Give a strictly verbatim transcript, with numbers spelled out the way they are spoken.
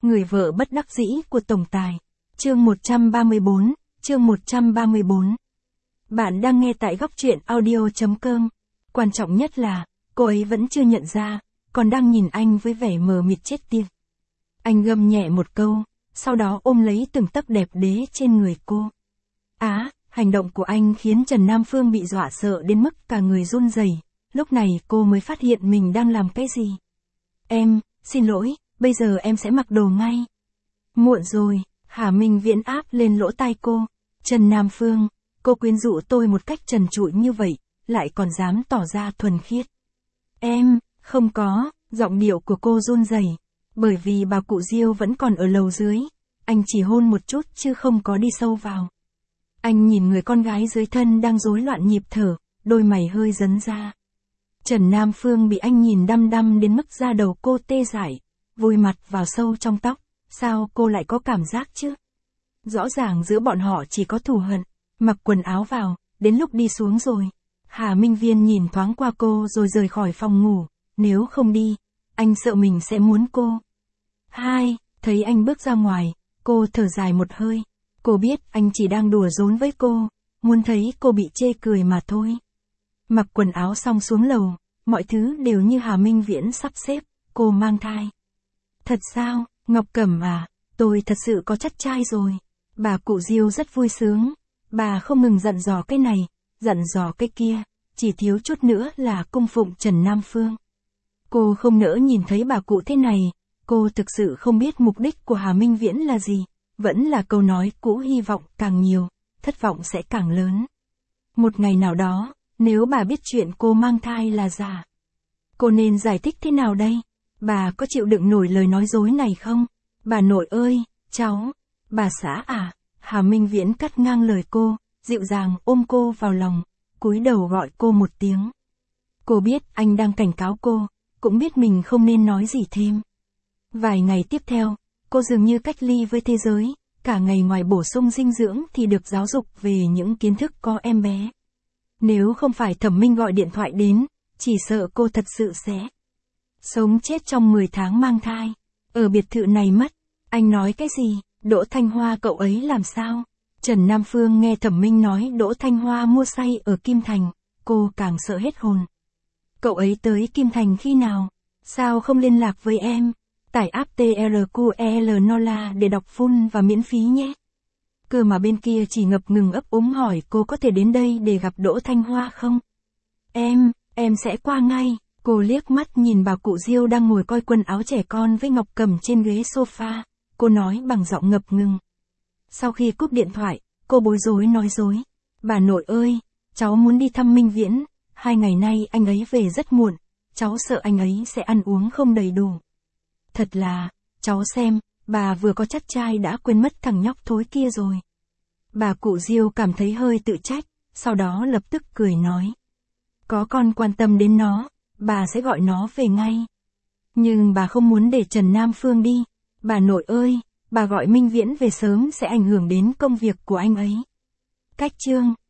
Người vợ bất đắc dĩ của tổng tài. Chương một trăm ba mươi bốn, chương một trăm ba mươi bốn. Bạn đang nghe tại góc truyện audio chấm com. Quan trọng nhất là, cô ấy vẫn chưa nhận ra, còn đang nhìn anh với vẻ mờ mịt chết tiệt. Anh gầm nhẹ một câu, sau đó ôm lấy từng tấc đẹp đế trên người cô. Á, hành động của anh khiến Trần Nam Phương bị dọa sợ đến mức cả người run rẩy. Lúc này cô mới phát hiện mình đang làm cái gì. Em, xin lỗi, bây giờ em sẽ mặc đồ ngay. Muộn rồi, Hà Minh Viễn áp lên lỗ tai cô. Trần Nam Phương, cô quyến rũ tôi một cách trần trụi như vậy, lại còn dám tỏ ra thuần khiết. Em, không có, giọng điệu của cô run rẩy, bởi vì bà cụ Diêu vẫn còn ở lầu dưới. Anh chỉ hôn một chút chứ không có đi sâu vào. Anh nhìn người con gái dưới thân đang rối loạn nhịp thở, đôi mày hơi dấn ra. Trần Nam Phương bị anh nhìn đăm đăm đến mức da đầu cô tê dại, vùi mặt vào sâu trong tóc. Sao cô lại có cảm giác chứ? Rõ ràng giữa bọn họ chỉ có thù hận. Mặc quần áo vào, đến lúc đi xuống rồi. Hà Minh Viên nhìn thoáng qua cô rồi rời khỏi phòng ngủ. Nếu không đi, anh sợ mình sẽ muốn cô. Hai, thấy anh bước ra ngoài, cô thở dài một hơi. Cô biết anh chỉ đang đùa giỡn với cô, muốn thấy cô bị chê cười mà thôi. Mặc quần áo xong xuống lầu, mọi thứ đều như Hà Minh Viễn sắp xếp, cô mang thai. Thật sao, Ngọc Cẩm à, tôi thật sự có chắc trai rồi. Bà cụ Diêu rất vui sướng, bà không ngừng dặn dò cái này, dặn dò cái kia, chỉ thiếu chút nữa là cung phụng Trần Nam Phương. Cô không nỡ nhìn thấy bà cụ thế này, cô thực sự không biết mục đích của Hà Minh Viễn là gì, vẫn là câu nói cũ hy vọng càng nhiều, thất vọng sẽ càng lớn. Một ngày nào đó, nếu bà biết chuyện cô mang thai là giả, cô nên giải thích thế nào đây? Bà có chịu đựng nổi lời nói dối này không? Bà nội ơi, cháu, bà xã à? Hà Minh Viễn cắt ngang lời cô, dịu dàng ôm cô vào lòng, cúi đầu gọi cô một tiếng. Cô biết anh đang cảnh cáo cô, cũng biết mình không nên nói gì thêm. Vài ngày tiếp theo, cô dường như cách ly với thế giới, cả ngày ngoài bổ sung dinh dưỡng thì được giáo dục về những kiến thức có em bé. Nếu không phải Thẩm Minh gọi điện thoại đến, chỉ sợ cô thật sự sẽ sống chết trong mười tháng mang thai. Ở biệt thự này mất. Anh nói cái gì? Đỗ Thanh Hoa cậu ấy làm sao? Trần Nam Phương nghe Thẩm Minh nói Đỗ Thanh Hoa mua say ở Kim Thành, cô càng sợ hết hồn. Cậu ấy tới Kim Thành khi nào? Sao không liên lạc với em? Tải app tê rờ quy lờ Nola để đọc full và miễn phí nhé. Cơ mà bên kia chỉ ngập ngừng ấp úng hỏi cô có thể đến đây để gặp Đỗ Thanh Hoa không? Em, em sẽ qua ngay. Cô liếc mắt nhìn bà cụ Diêu đang ngồi coi quần áo trẻ con với Ngọc Cẩm trên ghế sofa, cô nói bằng giọng ngập ngừng. Sau khi cúp điện thoại, cô bối rối nói dối. Bà nội ơi, cháu muốn đi thăm Minh Viễn, hai ngày nay anh ấy về rất muộn, cháu sợ anh ấy sẽ ăn uống không đầy đủ. Thật là, cháu xem, bà vừa có chắc trai đã quên mất thằng nhóc thối kia rồi. Bà cụ Diêu cảm thấy hơi tự trách, sau đó lập tức cười nói. Có con quan tâm đến nó, bà sẽ gọi nó về ngay. Nhưng bà không muốn để Trần Nam Phương đi. Bà nội ơi, bà gọi Minh Viễn về sớm sẽ ảnh hưởng đến công việc của anh ấy. Cách chương